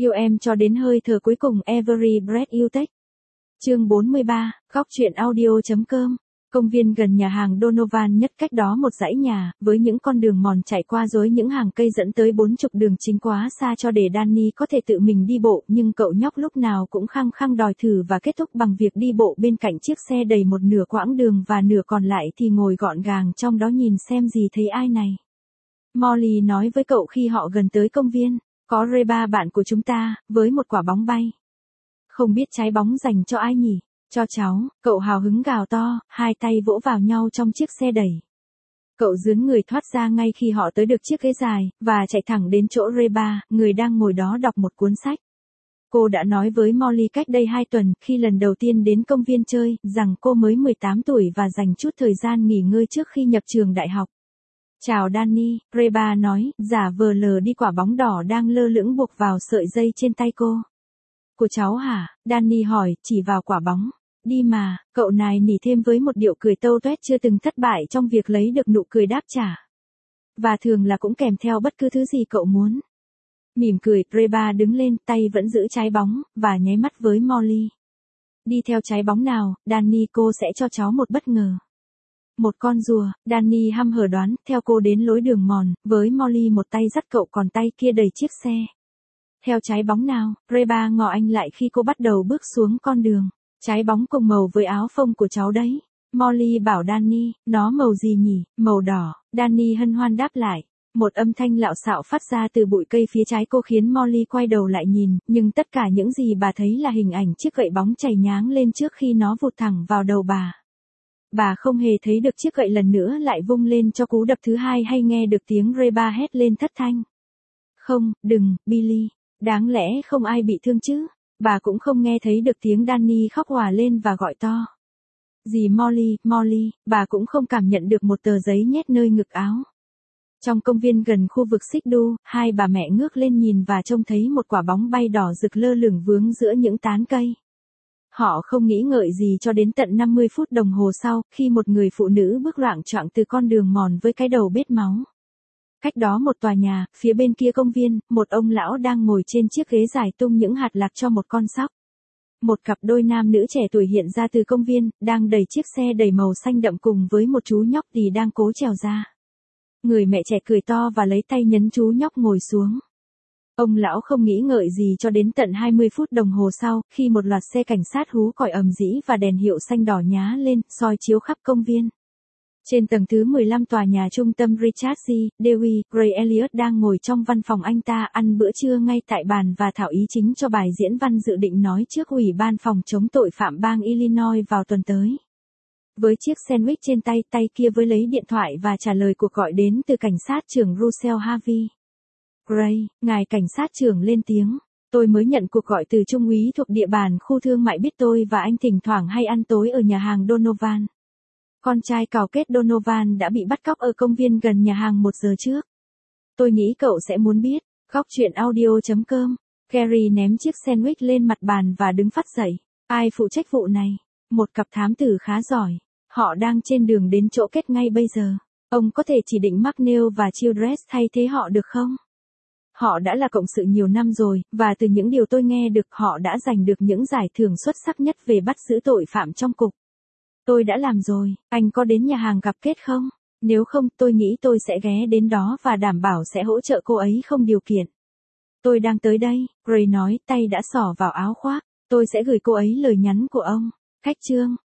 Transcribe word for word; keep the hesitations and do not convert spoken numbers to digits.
Yêu em cho đến hơi thở cuối cùng Every Breath You Take. Chương bốn mươi ba, góc truyện audio.com. Công viên gần nhà hàng Donovan nhất cách đó một dãy nhà, với những con đường mòn chạy qua dối những hàng cây dẫn tới bốn chục đường chính quá xa cho để Danny có thể tự mình đi bộ, nhưng cậu nhóc lúc nào cũng khăng khăng đòi thử và kết thúc bằng việc đi bộ bên cạnh chiếc xe đầy một nửa quãng đường và nửa còn lại thì ngồi gọn gàng trong đó nhìn xem gì thấy ai này. Molly nói với cậu khi họ gần tới công viên, có Reba bạn của chúng ta, với một quả bóng bay. Không biết trái bóng dành cho ai nhỉ? Cho cháu, cậu hào hứng gào to, hai tay vỗ vào nhau trong chiếc xe đẩy. Cậu dướn người thoát ra ngay khi họ tới được chiếc ghế dài, và chạy thẳng đến chỗ Reba, người đang ngồi đó đọc một cuốn sách. Cô đã nói với Molly cách đây hai tuần, khi lần đầu tiên đến công viên chơi, rằng cô mới mười tám tuổi và dành chút thời gian nghỉ ngơi trước khi nhập trường đại học. Chào Danny, Reba nói, giả vờ lờ đi quả bóng đỏ đang lơ lửng buộc vào sợi dây trên tay cô. Của cháu hả? Danny hỏi, chỉ vào quả bóng. Đi mà, cậu nài nỉ thêm với một điệu cười tâu tuét chưa từng thất bại trong việc lấy được nụ cười đáp trả. Và thường là cũng kèm theo bất cứ thứ gì cậu muốn. Mỉm cười, Reba đứng lên, tay vẫn giữ trái bóng, và nháy mắt với Molly. Đi theo trái bóng nào, Danny, cô sẽ cho cháu một bất ngờ. Một con rùa, Danny hăm hở đoán, theo cô đến lối đường mòn, với Molly một tay dắt cậu còn tay kia đẩy chiếc xe. Theo trái bóng nào, Reba ngỏ anh lại khi cô bắt đầu bước xuống con đường. Trái bóng cùng màu với áo phông của cháu đấy. Molly bảo Danny, nó màu gì nhỉ? Màu đỏ. Danny hân hoan đáp lại. Một âm thanh lạo xạo phát ra từ bụi cây phía trái cô khiến Molly quay đầu lại nhìn, nhưng tất cả những gì bà thấy là hình ảnh chiếc gậy bóng chảy nháng lên trước khi nó vụt thẳng vào đầu bà. Bà không hề thấy được chiếc gậy lần nữa lại vung lên cho cú đập thứ hai hay nghe được tiếng Reba hét lên thất thanh. Không, đừng, Billy. Đáng lẽ không ai bị thương chứ. Bà cũng không nghe thấy được tiếng Danny khóc òa lên và gọi to. Dì Molly, Molly, bà cũng không cảm nhận được một tờ giấy nhét nơi ngực áo. Trong công viên gần khu vực xích đu, hai bà mẹ ngước lên nhìn và trông thấy một quả bóng bay đỏ rực lơ lửng vướng giữa những tán cây. Họ không nghĩ ngợi gì cho đến tận năm mươi phút đồng hồ sau, khi một người phụ nữ bước loạng choạng từ con đường mòn với cái đầu bết máu. Cách đó một tòa nhà, phía bên kia công viên, một ông lão đang ngồi trên chiếc ghế dài tung những hạt lạc cho một con sóc. Một cặp đôi nam nữ trẻ tuổi hiện ra từ công viên, đang đẩy chiếc xe đầy màu xanh đậm cùng với một chú nhóc thì đang cố trèo ra. Người mẹ trẻ cười to và lấy tay nhấn chú nhóc ngồi xuống. Ông lão không nghĩ ngợi gì cho đến tận hai mươi phút đồng hồ sau, khi một loạt xe cảnh sát hú còi ầm ĩ và đèn hiệu xanh đỏ nhá lên, soi chiếu khắp công viên. Trên tầng thứ mười lăm tòa nhà trung tâm Richard G. Dewey, Ray Elliott đang ngồi trong văn phòng anh ta ăn bữa trưa ngay tại bàn và thảo ý chính cho bài diễn văn dự định nói trước Ủy ban phòng chống tội phạm bang Illinois vào tuần tới. Với chiếc sandwich trên tay, tay kia với lấy điện thoại và trả lời cuộc gọi đến từ cảnh sát trưởng Russell Harvey. Ray, ngài cảnh sát trưởng lên tiếng. Tôi mới nhận cuộc gọi từ trung úy thuộc địa bàn khu thương mại biết tôi và anh thỉnh thoảng hay ăn tối ở nhà hàng Donovan. Con trai cào kết Donovan đã bị bắt cóc ở công viên gần nhà hàng một giờ trước. Tôi nghĩ cậu sẽ muốn biết. Góc truyện audio.com. Gary ném chiếc sandwich lên mặt bàn và đứng phắt dậy. Ai phụ trách vụ này? Một cặp thám tử khá giỏi. Họ đang trên đường đến chỗ kết ngay bây giờ. Ông có thể chỉ định McNeil và Childress thay thế họ được không? Họ đã là cộng sự nhiều năm rồi, và từ những điều tôi nghe được họ đã giành được những giải thưởng xuất sắc nhất về bắt giữ tội phạm trong cục. Tôi đã làm rồi, anh có đến nhà hàng gặp Kết không? Nếu không, tôi nghĩ tôi sẽ ghé đến đó và đảm bảo sẽ hỗ trợ cô ấy không điều kiện. Tôi đang tới đây, Ray nói, tay đã xỏ vào áo khoác. Tôi sẽ gửi cô ấy lời nhắn của ông. Cách chương.